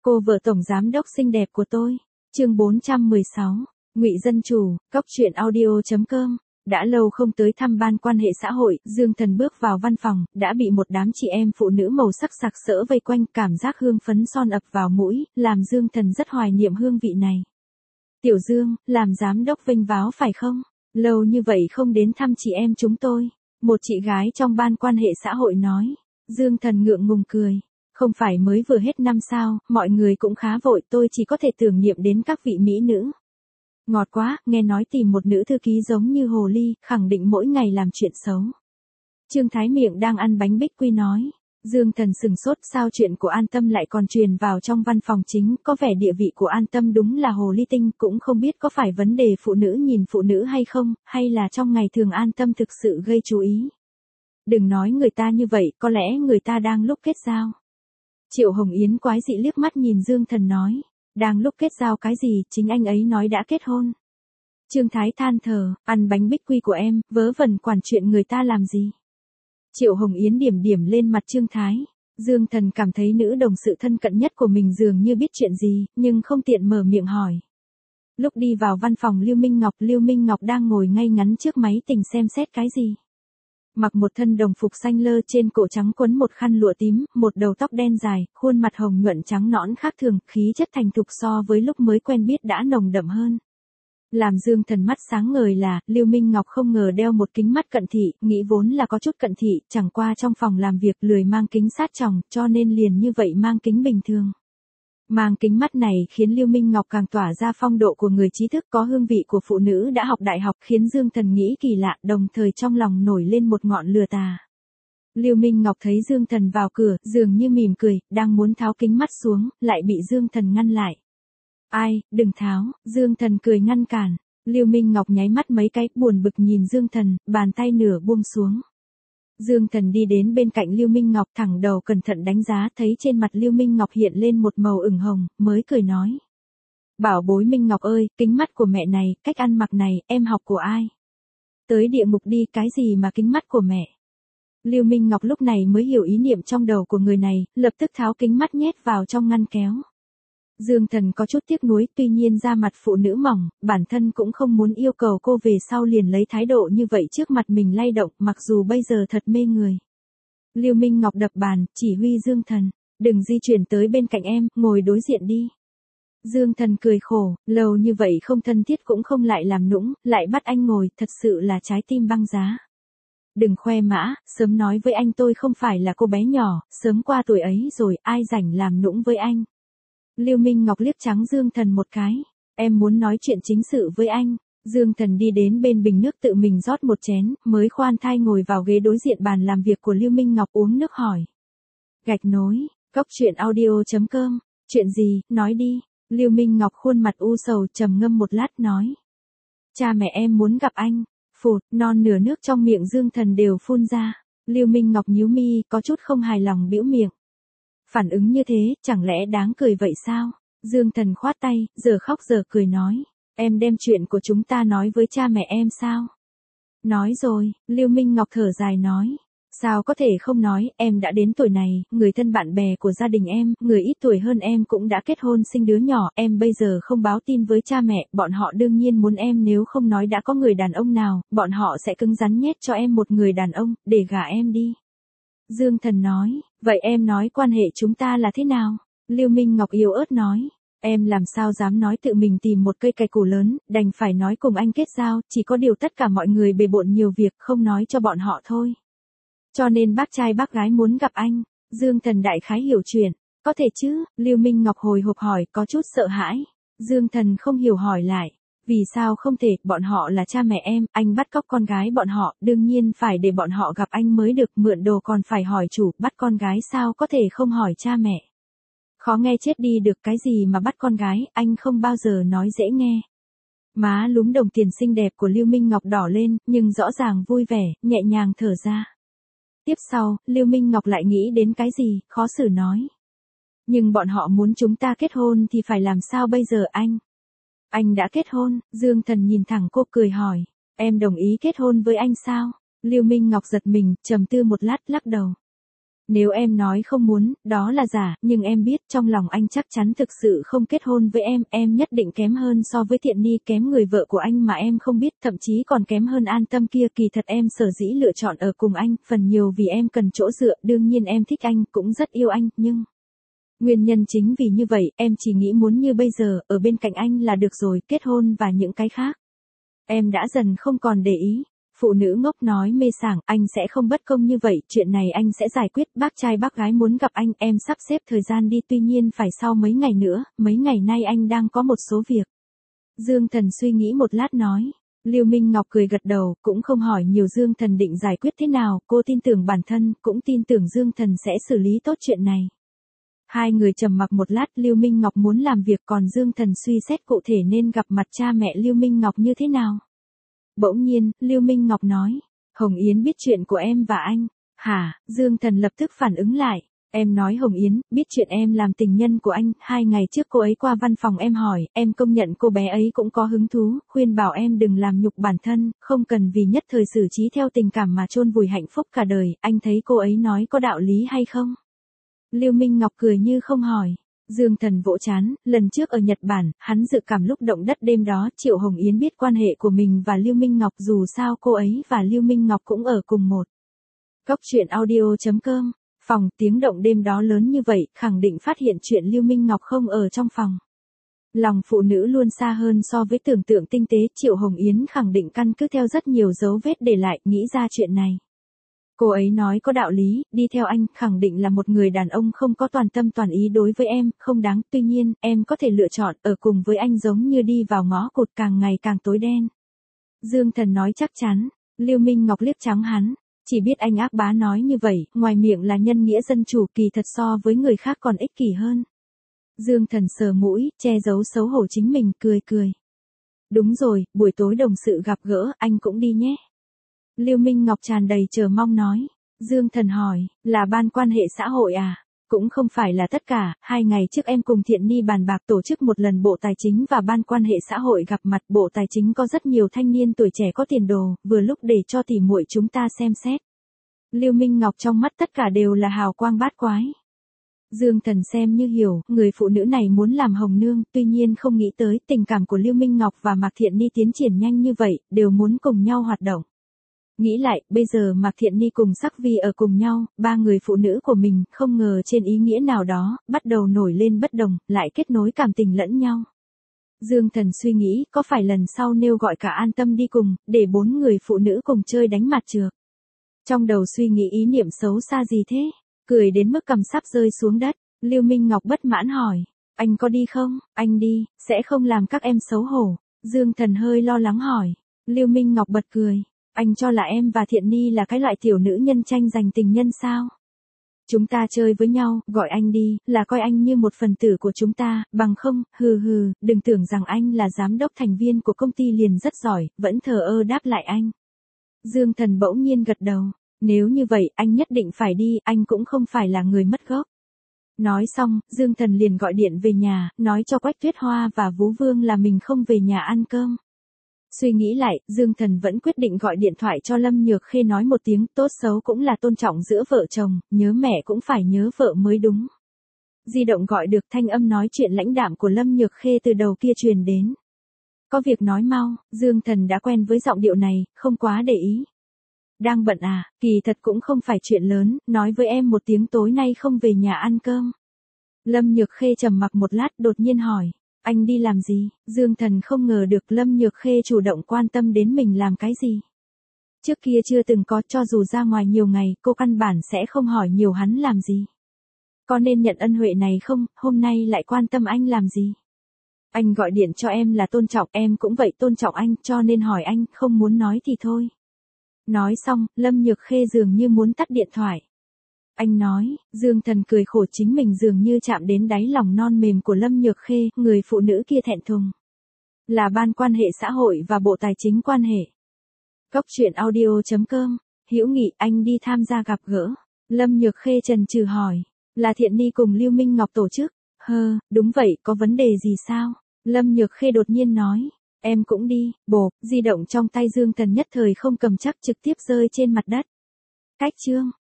Cô vợ tổng giám đốc xinh đẹp của tôi. Chương 416. Ngụy Dân Chủ, Cóc Truyện Audio.com. Đã lâu không tới thăm ban quan hệ xã hội, Dương Thần bước vào văn phòng, đã bị một đám chị em phụ nữ màu sắc sặc sỡ vây quanh, cảm giác hương phấn son ập vào mũi, làm Dương Thần rất hoài niệm hương vị này. Tiểu Dương, làm giám đốc vinh váo phải không? Lâu như vậy không đến thăm chị em chúng tôi. Một chị gái trong ban quan hệ xã hội nói. Dương Thần ngượng ngùng cười. Không phải mới vừa hết năm sao, mọi người cũng khá vội, tôi chỉ có thể tưởng niệm đến các vị mỹ nữ. Ngọt quá, nghe nói tìm một nữ thư ký giống như hồ ly, khẳng định mỗi ngày làm chuyện xấu. Trương Thái Miệng đang ăn bánh bích quy nói. Dương Thần sừng sốt, sao chuyện của An Tâm lại còn truyền vào trong văn phòng chính, có vẻ địa vị của An Tâm đúng là hồ ly tinh, cũng không biết có phải vấn đề phụ nữ nhìn phụ nữ hay không, hay là trong ngày thường An Tâm thực sự gây chú ý. Đừng nói người ta như vậy, có lẽ người ta đang lúc kết giao. Triệu Hồng Yến quái dị liếc mắt nhìn Dương Thần nói. Đang lúc kết giao cái gì, chính anh ấy nói đã kết hôn. Trương Thái than thở, ăn bánh bích quy của em, vớ vẩn quản chuyện người ta làm gì. Triệu Hồng Yến điểm điểm lên mặt Trương Thái. Dương Thần cảm thấy nữ đồng sự thân cận nhất của mình dường như biết chuyện gì, nhưng không tiện mở miệng hỏi. Lúc đi vào văn phòng Lưu Minh Ngọc đang ngồi ngay ngắn trước máy tính xem xét cái gì. Mặc một thân đồng phục xanh lơ, trên cổ trắng quấn một khăn lụa tím, một đầu tóc đen dài, khuôn mặt hồng nhuận trắng nõn khác thường, khí chất thành thục so với lúc mới quen biết đã nồng đậm hơn. Làm Dương Thần mắt sáng ngời là, Lưu Minh Ngọc không ngờ đeo một kính mắt cận thị, nghĩ vốn là có chút cận thị, chẳng qua trong phòng làm việc lười mang kính sát tròng, cho nên liền như vậy mang kính bình thường. Mang kính mắt này khiến Lưu Minh Ngọc càng tỏa ra phong độ của người trí thức, có hương vị của phụ nữ đã học đại học, khiến Dương Thần nghĩ kỳ lạ, đồng thời trong lòng nổi lên một ngọn lửa tà. Lưu Minh Ngọc thấy Dương Thần vào cửa, dường như mỉm cười, đang muốn tháo kính mắt xuống, lại bị Dương Thần ngăn lại. Ai, đừng tháo, Dương Thần cười ngăn cản. Lưu Minh Ngọc nháy mắt mấy cái, buồn bực nhìn Dương Thần, bàn tay nửa buông xuống. Dương Thần đi đến bên cạnh Lưu Minh Ngọc, thẳng đầu cẩn thận đánh giá, thấy trên mặt Lưu Minh Ngọc hiện lên một màu ửng hồng, mới cười nói. Bảo bối Minh Ngọc ơi, kính mắt của mẹ này, cách ăn mặc này, em học của ai? Tới địa ngục đi, cái gì mà kính mắt của mẹ? Lưu Minh Ngọc lúc này mới hiểu ý niệm trong đầu của người này, lập tức tháo kính mắt nhét vào trong ngăn kéo. Dương Thần có chút tiếc nuối, tuy nhiên da mặt phụ nữ mỏng, bản thân cũng không muốn yêu cầu cô về sau liền lấy thái độ như vậy trước mặt mình lay động, mặc dù bây giờ thật mê người. Lưu Minh Ngọc đập bàn, chỉ huy Dương Thần, đừng di chuyển tới bên cạnh em, ngồi đối diện đi. Dương Thần cười khổ, lâu như vậy không thân thiết cũng không lại làm nũng, lại bắt anh ngồi, thật sự là trái tim băng giá. Đừng khoe mã, sớm nói với anh tôi không phải là cô bé nhỏ, sớm qua tuổi ấy rồi, ai rảnh làm nũng với anh. Lưu Minh Ngọc liếc trắng Dương Thần một cái. Em muốn nói chuyện chính sự với anh. Dương Thần đi đến bên bình nước tự mình rót một chén, mới khoan thai ngồi vào ghế đối diện bàn làm việc của Lưu Minh Ngọc uống nước hỏi. Gạch nối, Cóc Truyện Audio.com. Chuyện gì, nói đi. Lưu Minh Ngọc khuôn mặt u sầu trầm ngâm một lát nói. Cha mẹ em muốn gặp anh. Phụt, non nửa nước trong miệng Dương Thần đều phun ra. Lưu Minh Ngọc nhíu mi, có chút không hài lòng bĩu miệng. Phản ứng như thế, chẳng lẽ đáng cười vậy sao? Dương Thần khoát tay, giờ khóc giờ cười nói. Em đem chuyện của chúng ta nói với cha mẹ em sao? Nói rồi, Lưu Minh Ngọc thở dài nói. Sao có thể không nói, em đã đến tuổi này, người thân bạn bè của gia đình em, người ít tuổi hơn em cũng đã kết hôn sinh đứa nhỏ, em bây giờ không báo tin với cha mẹ, bọn họ đương nhiên muốn em, nếu không nói đã có người đàn ông nào, bọn họ sẽ cứng rắn nhét cho em một người đàn ông, để gả em đi. Dương Thần nói, vậy em nói quan hệ chúng ta là thế nào? Lưu Minh Ngọc yếu ớt nói, em làm sao dám nói tự mình tìm một cây cày củ lớn, đành phải nói cùng anh kết giao, chỉ có điều tất cả mọi người bề bộn nhiều việc, không nói cho bọn họ thôi. Cho nên bác trai bác gái muốn gặp anh. Dương Thần đại khái hiểu chuyện, có thể chứ? Lưu Minh Ngọc hồi hộp hỏi, có chút sợ hãi. Dương Thần không hiểu hỏi lại. Vì sao không thể, bọn họ là cha mẹ em, anh bắt cóc con gái bọn họ, đương nhiên phải để bọn họ gặp anh mới được, mượn đồ còn phải hỏi chủ, bắt con gái sao có thể không hỏi cha mẹ. Khó nghe chết đi được, cái gì mà bắt con gái, anh không bao giờ nói dễ nghe. Má lúm đồng tiền xinh đẹp của Lưu Minh Ngọc đỏ lên, nhưng rõ ràng vui vẻ, nhẹ nhàng thở ra. Tiếp sau, Lưu Minh Ngọc lại nghĩ đến cái gì, khó xử nói. Nhưng bọn họ muốn chúng ta kết hôn thì phải làm sao bây giờ anh? Anh đã kết hôn, Dương Thần nhìn thẳng cô cười hỏi. Em đồng ý kết hôn với anh sao? Lưu Minh Ngọc giật mình, trầm tư một lát lắc đầu. Nếu em nói không muốn, đó là giả, nhưng em biết trong lòng anh chắc chắn thực sự không kết hôn với em nhất định kém hơn so với Thiện Ni, kém người vợ của anh mà em không biết, thậm chí còn kém hơn An Tâm kia. Kỳ thật em sở dĩ lựa chọn ở cùng anh, phần nhiều vì em cần chỗ dựa, đương nhiên em thích anh, cũng rất yêu anh, nhưng... Nguyên nhân chính vì như vậy, em chỉ nghĩ muốn như bây giờ, ở bên cạnh anh là được rồi, kết hôn và những cái khác. Em đã dần không còn để ý. Phụ nữ ngốc nói mê sảng, anh sẽ không bất công như vậy, chuyện này anh sẽ giải quyết, bác trai bác gái muốn gặp anh, em sắp xếp thời gian đi, tuy nhiên phải sau mấy ngày nữa, mấy ngày nay anh đang có một số việc. Dương Thần suy nghĩ một lát nói. Lưu Minh Ngọc cười gật đầu, cũng không hỏi nhiều. Dương Thần định giải quyết thế nào, cô tin tưởng bản thân, cũng tin tưởng Dương Thần sẽ xử lý tốt chuyện này. Hai người trầm mặc một lát, Lưu Minh Ngọc muốn làm việc, còn Dương Thần suy xét cụ thể nên gặp mặt cha mẹ Lưu Minh Ngọc như thế nào. Bỗng nhiên, Lưu Minh Ngọc nói, Hồng Yến biết chuyện của em và anh. Hả? Dương Thần lập tức phản ứng lại. Em nói Hồng Yến, biết chuyện em làm tình nhân của anh, 2 ngày trước cô ấy qua văn phòng em hỏi, em công nhận cô bé ấy cũng có hứng thú, khuyên bảo em đừng làm nhục bản thân, không cần vì nhất thời xử trí theo tình cảm mà chôn vùi hạnh phúc cả đời, anh thấy cô ấy nói có đạo lý hay không? Lưu Minh Ngọc cười như không hỏi. Dương Thần vỗ chán, lần trước ở Nhật Bản, hắn dự cảm lúc động đất đêm đó, Triệu Hồng Yến biết quan hệ của mình và Lưu Minh Ngọc, dù sao cô ấy và Lưu Minh Ngọc cũng ở cùng một góc truyện audio.com. Phòng, tiếng động đêm đó lớn như vậy, khẳng định phát hiện chuyện Lưu Minh Ngọc không ở trong phòng. Lòng phụ nữ luôn xa hơn so với tưởng tượng tinh tế, Triệu Hồng Yến khẳng định căn cứ theo rất nhiều dấu vết để lại, nghĩ ra chuyện này. Cô ấy nói có đạo lý, đi theo anh, khẳng định là một người đàn ông không có toàn tâm toàn ý đối với em, không đáng, tuy nhiên, em có thể lựa chọn, ở cùng với anh giống như đi vào ngõ cụt càng ngày càng tối đen. Dương Thần nói chắc chắn. Lưu Minh Ngọc liếc trắng hắn. Chỉ biết anh ác bá nói như vậy, ngoài miệng là nhân nghĩa dân chủ, kỳ thật so với người khác còn ích kỷ hơn. Dương Thần sờ mũi, che giấu xấu hổ chính mình, cười cười. Đúng rồi, buổi tối đồng sự gặp gỡ, anh cũng đi nhé. Lưu Minh Ngọc tràn đầy chờ mong nói. Dương Thần hỏi, là ban quan hệ xã hội à? Cũng không phải là tất cả, 2 ngày trước em cùng Thiện Ni bàn bạc tổ chức một lần Bộ Tài chính và ban quan hệ xã hội gặp mặt. Bộ Tài chính có rất nhiều thanh niên tuổi trẻ có tiền đồ, vừa lúc để cho tỉ muội chúng ta xem xét. Lưu Minh Ngọc trong mắt tất cả đều là hào quang bát quái. Dương Thần xem như hiểu, người phụ nữ này muốn làm hồng nương, tuy nhiên không nghĩ tới tình cảm của Lưu Minh Ngọc và Mạc Thiện Ni tiến triển nhanh như vậy, đều muốn cùng nhau hoạt động. Nghĩ lại, bây giờ Mạc Thiện Ni cùng Sắc Vi ở cùng nhau, 3 người phụ nữ của mình, không ngờ trên ý nghĩa nào đó, bắt đầu nổi lên bất đồng, lại kết nối cảm tình lẫn nhau. Dương Thần suy nghĩ, có phải lần sau nêu gọi cả An Tâm đi cùng, để 4 người phụ nữ cùng chơi đánh mặt trược. Trong đầu suy nghĩ ý niệm xấu xa gì thế? Cười đến mức cằm sắp rơi xuống đất, Lưu Minh Ngọc bất mãn hỏi, anh có đi không? Anh đi, sẽ không làm các em xấu hổ. Dương Thần hơi lo lắng hỏi. Lưu Minh Ngọc bật cười. Anh cho là em và Thiện Ni là cái loại tiểu nữ nhân tranh giành tình nhân sao? Chúng ta chơi với nhau, gọi anh đi, là coi anh như một phần tử của chúng ta, bằng không, hừ, đừng tưởng rằng anh là giám đốc thành viên của công ty liền rất giỏi, vẫn thờ ơ đáp lại anh. Dương Thần bỗng nhiên gật đầu, nếu như vậy, anh nhất định phải đi, anh cũng không phải là người mất gốc. Nói xong, Dương Thần liền gọi điện về nhà, nói cho Quách Tuyết Hoa và Vũ Vương là mình không về nhà ăn cơm. Suy nghĩ lại, Dương Thần vẫn quyết định gọi điện thoại cho Lâm Nhược Khê nói một tiếng, tốt xấu cũng là tôn trọng giữa vợ chồng, nhớ mẹ cũng phải nhớ vợ mới đúng. Di động gọi được, thanh âm nói chuyện lãnh đạm của Lâm Nhược Khê từ đầu kia truyền đến. Có việc nói mau, Dương Thần đã quen với giọng điệu này, không quá để ý. Đang bận à, kỳ thật cũng không phải chuyện lớn, nói với em một tiếng tối nay không về nhà ăn cơm. Lâm Nhược Khê trầm mặc một lát đột nhiên hỏi. Anh đi làm gì? Dương Thần không ngờ được Lâm Nhược Khê chủ động quan tâm đến mình làm cái gì. Trước kia chưa từng có, cho dù ra ngoài nhiều ngày, cô căn bản sẽ không hỏi nhiều hắn làm gì. Có nên nhận ân huệ này không, hôm nay lại quan tâm anh làm gì? Anh gọi điện cho em là tôn trọng, em cũng vậy tôn trọng anh, cho nên hỏi anh, không muốn nói thì thôi. Nói xong, Lâm Nhược Khê dường như muốn tắt điện thoại. Anh nói, Dương Thần cười khổ, chính mình dường như chạm đến đáy lòng non mềm của Lâm Nhược Khê, người phụ nữ kia thẹn thùng. Là ban quan hệ xã hội và Bộ Tài chính quan hệ. Góc truyện audio.com, Hữu Nghị, anh đi tham gia gặp gỡ. Lâm Nhược Khê chần chừ hỏi, là Thiện Ni cùng Lưu Minh Ngọc tổ chức? Đúng vậy, có vấn đề gì sao? Lâm Nhược Khê đột nhiên nói, em cũng đi, bộp, di động trong tay Dương Thần nhất thời không cầm chắc trực tiếp rơi trên mặt đất. Cách chương.